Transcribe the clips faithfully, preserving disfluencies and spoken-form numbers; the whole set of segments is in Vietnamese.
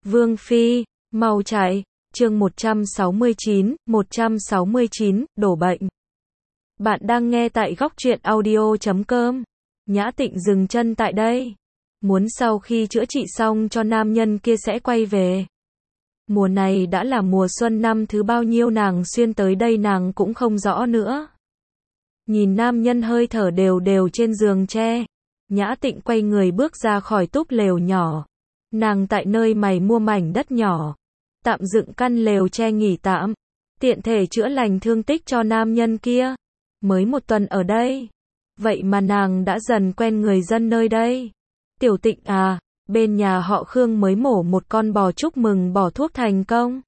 Vương Phi, mau chạy, chương một trăm sáu mươi chín, một trăm sáu mươi chín, đổ bệnh. Bạn đang nghe tại góc truyện audio chấm com. Nhã Tịnh dừng chân tại đây. Muốn sau khi chữa trị xong cho nam nhân kia sẽ quay về. Mùa này đã là mùa xuân năm thứ bao nhiêu nàng xuyên tới đây nàng cũng không rõ nữa. Nhìn nam nhân hơi thở đều đều trên giường tre. Nhã Tịnh quay người bước ra khỏi túp lều nhỏ. Nàng tại nơi mày mua mảnh đất nhỏ. Tạm dựng căn lều tre nghỉ tạm. Tiện thể chữa lành thương tích cho nam nhân kia. Mới một tuần ở đây. Vậy mà nàng đã dần quen người dân nơi đây. Tiểu Tịnh à, bên nhà họ Khương mới mổ một con bò chúc mừng bỏ thuốc thành công.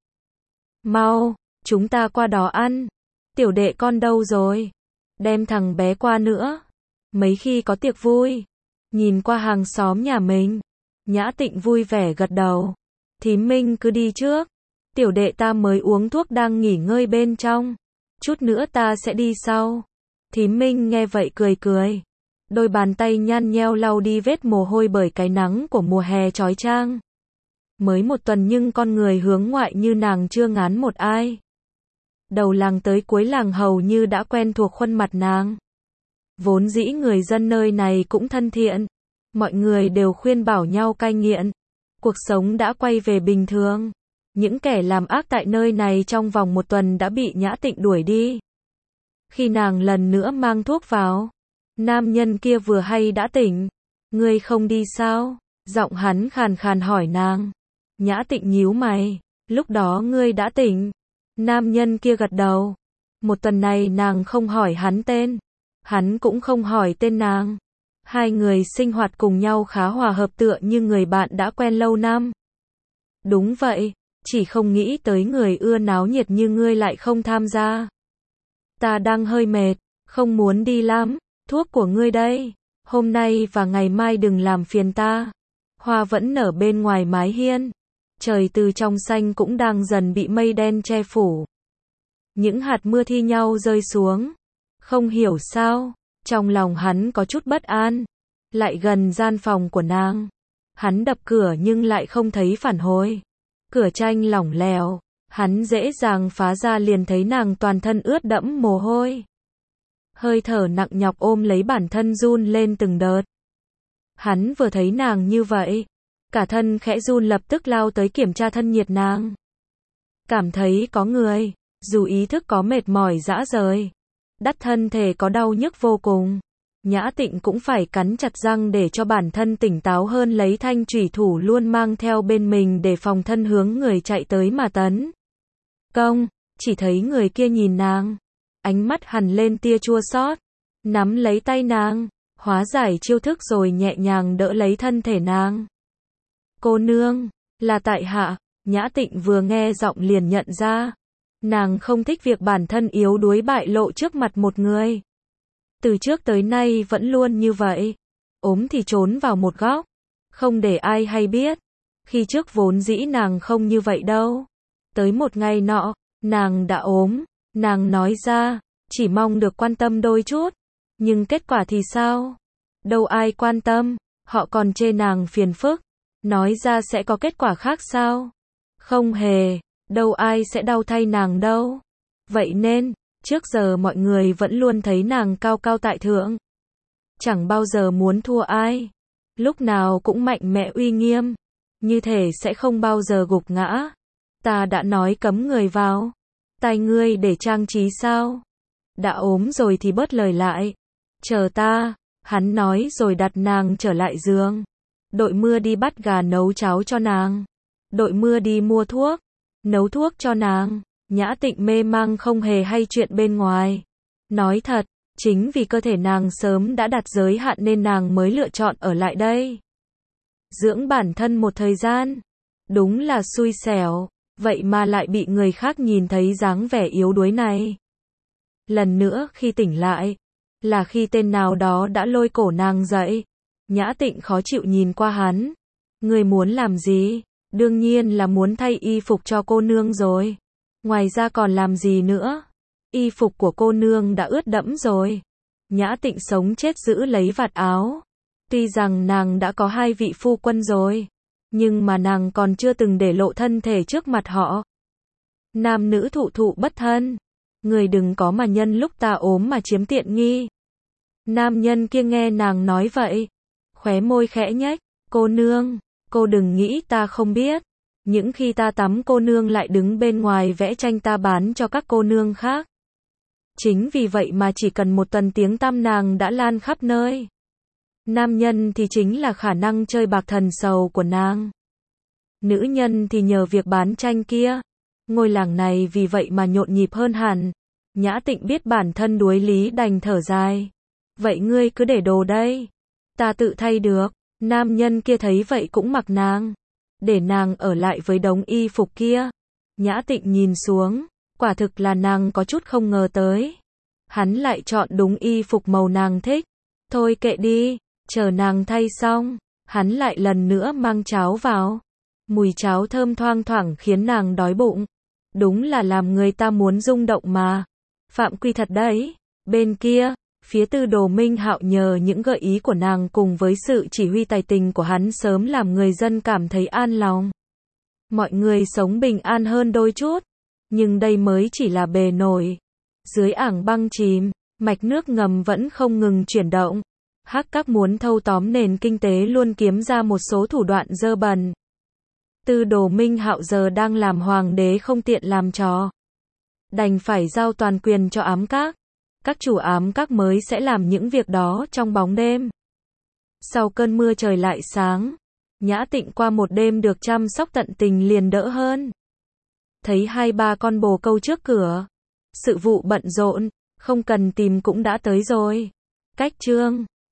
Mau, chúng ta qua đó ăn. Tiểu đệ con đâu rồi? Đem thằng bé qua nữa. Mấy khi có tiệc vui. Nhìn qua hàng xóm nhà mình. Nhã Tịnh vui vẻ gật đầu. Thím Minh cứ đi trước. Tiểu đệ ta mới uống thuốc đang nghỉ ngơi bên trong. Chút nữa ta sẽ đi sau. Thím Minh nghe vậy cười cười. Đôi bàn tay nhăn nheo lau đi vết mồ hôi bởi cái nắng của mùa hè chói chang. Mới một tuần nhưng con người hướng ngoại như nàng chưa ngán một ai. Đầu làng tới cuối làng hầu như đã quen thuộc khuôn mặt nàng. Vốn dĩ người dân nơi này cũng thân thiện. Mọi người đều khuyên bảo nhau cai nghiện. Cuộc sống đã quay về bình thường. Những kẻ làm ác tại nơi này trong vòng một tuần đã bị Nhã Tịnh đuổi đi. Khi nàng lần nữa mang thuốc vào, nam nhân kia vừa hay đã tỉnh. Ngươi không đi sao? Giọng hắn khàn khàn hỏi nàng. Nhã Tịnh nhíu mày. Lúc đó ngươi đã tỉnh. Nam nhân kia gật đầu. Một tuần này nàng không hỏi hắn tên. Hắn cũng không hỏi tên nàng. Hai người sinh hoạt cùng nhau khá hòa hợp tựa như người bạn đã quen lâu năm. Đúng vậy, chỉ không nghĩ tới người ưa náo nhiệt như ngươi lại không tham gia. Ta đang hơi mệt, không muốn đi lắm, thuốc của ngươi đây. Hôm nay và ngày mai đừng làm phiền ta. Hoa vẫn nở bên ngoài mái hiên. Trời từ trong xanh cũng đang dần bị mây đen che phủ. Những hạt mưa thi nhau rơi xuống. Không hiểu sao, trong lòng hắn có chút bất an. Lại gần gian phòng của nàng. Hắn đập cửa nhưng lại không thấy phản hồi. Cửa tranh lỏng lẻo. Hắn dễ dàng phá ra liền thấy nàng toàn thân ướt đẫm mồ hôi. Hơi thở nặng nhọc ôm lấy bản thân run lên từng đợt. Hắn vừa thấy nàng như vậy. Cả thân khẽ run lập tức lao tới kiểm tra thân nhiệt nàng. Cảm thấy có người. Dù ý thức có mệt mỏi rã rời. Đắt thân thể có đau nhức vô cùng. Nhã Tịnh cũng phải cắn chặt răng để cho bản thân tỉnh táo hơn lấy thanh chủy thủ luôn mang theo bên mình để phòng thân hướng người chạy tới mà tấn. Công, chỉ thấy người kia nhìn nàng. Ánh mắt hằn lên tia chua xót. Nắm lấy tay nàng. Hóa giải chiêu thức rồi nhẹ nhàng đỡ lấy thân thể nàng. Cô nương, là tại hạ. Nhã Tịnh vừa nghe giọng liền nhận ra. Nàng không thích việc bản thân yếu đuối bại lộ trước mặt một người. Từ trước tới nay vẫn luôn như vậy. Ốm thì trốn vào một góc. Không để ai hay biết. Khi trước vốn dĩ nàng không như vậy đâu. Tới một ngày nọ, nàng đã ốm. Nàng nói ra, chỉ mong được quan tâm đôi chút. Nhưng kết quả thì sao? Đâu ai quan tâm. Họ còn chê nàng phiền phức. Nói ra sẽ có kết quả khác sao? Không hề. Đâu ai sẽ đau thay nàng đâu. Vậy nên, trước giờ mọi người vẫn luôn thấy nàng cao cao tại thượng. Chẳng bao giờ muốn thua ai. Lúc nào cũng mạnh mẽ uy nghiêm. Như thể sẽ không bao giờ gục ngã. Ta đã nói cấm người vào. Tai ngươi để trang trí sao? Đã ốm rồi thì bớt lời lại. Chờ ta. Hắn nói rồi đặt nàng trở lại giường. Đội mưa đi bắt gà nấu cháo cho nàng. Đội mưa đi mua thuốc. Nấu thuốc cho nàng. Nhã Tịnh mê mang không hề hay chuyện bên ngoài. Nói thật, chính vì cơ thể nàng sớm đã đặt giới hạn nên nàng mới lựa chọn ở lại đây. Dưỡng bản thân một thời gian. Đúng là xui xẻo. Vậy mà lại bị người khác nhìn thấy dáng vẻ yếu đuối này. Lần nữa khi tỉnh lại. Là khi tên nào đó đã lôi cổ nàng dậy. Nhã Tịnh khó chịu nhìn qua hắn. Người muốn làm gì? Đương nhiên là muốn thay y phục cho cô nương rồi. Ngoài ra còn làm gì nữa? Y phục của cô nương đã ướt đẫm rồi. Nhã Tịnh sống chết giữ lấy vạt áo. Tuy rằng nàng đã có hai vị phu quân rồi. Nhưng mà nàng còn chưa từng để lộ thân thể trước mặt họ. Nam nữ thụ thụ bất thân. Người đừng có mà nhân lúc ta ốm mà chiếm tiện nghi. Nam nhân kia nghe nàng nói vậy. Khóe môi khẽ nhếch. Cô nương, cô đừng nghĩ ta không biết. Những khi ta tắm cô nương lại đứng bên ngoài vẽ tranh ta bán cho các cô nương khác. Chính vì vậy mà chỉ cần một tuần tiếng tăm nàng đã lan khắp nơi. Nam nhân thì chính là khả năng chơi bạc thần sầu của nàng. Nữ nhân thì nhờ việc bán tranh kia. Ngôi làng này vì vậy mà nhộn nhịp hơn hẳn. Nhã Tịnh biết bản thân đuối lý đành thở dài. Vậy ngươi cứ để đồ đây. Ta tự thay được. Nam nhân kia thấy vậy cũng mặc nàng. Để nàng ở lại với đống y phục kia. Nhã Tịnh nhìn xuống. Quả thực là nàng có chút không ngờ tới. Hắn lại chọn đúng y phục màu nàng thích. Thôi kệ đi. Chờ nàng thay xong. Hắn lại lần nữa mang cháo vào. Mùi cháo thơm thoang thoảng khiến nàng đói bụng. Đúng là làm người ta muốn rung động mà. Phạm quy thật đấy. Bên kia, phía Tư Đồ Minh Hạo nhờ những gợi ý của nàng cùng với sự chỉ huy tài tình của hắn sớm làm người dân cảm thấy an lòng. Mọi người sống bình an hơn đôi chút. Nhưng đây mới chỉ là bề nổi. Dưới ảng băng chìm, mạch nước ngầm vẫn không ngừng chuyển động. Hắc Các muốn thâu tóm nền kinh tế luôn kiếm ra một số thủ đoạn dơ bẩn. Tư Đồ Minh Hạo giờ đang làm hoàng đế không tiện làm trò. Đành phải giao toàn quyền cho ám các. Các chủ ám các mới sẽ làm những việc đó trong bóng đêm. Sau cơn mưa trời lại sáng. Nhã Tịnh qua một đêm được chăm sóc tận tình liền đỡ hơn. Thấy hai ba con bồ câu trước cửa. Sự vụ bận rộn, không cần tìm cũng đã tới rồi. Cách chương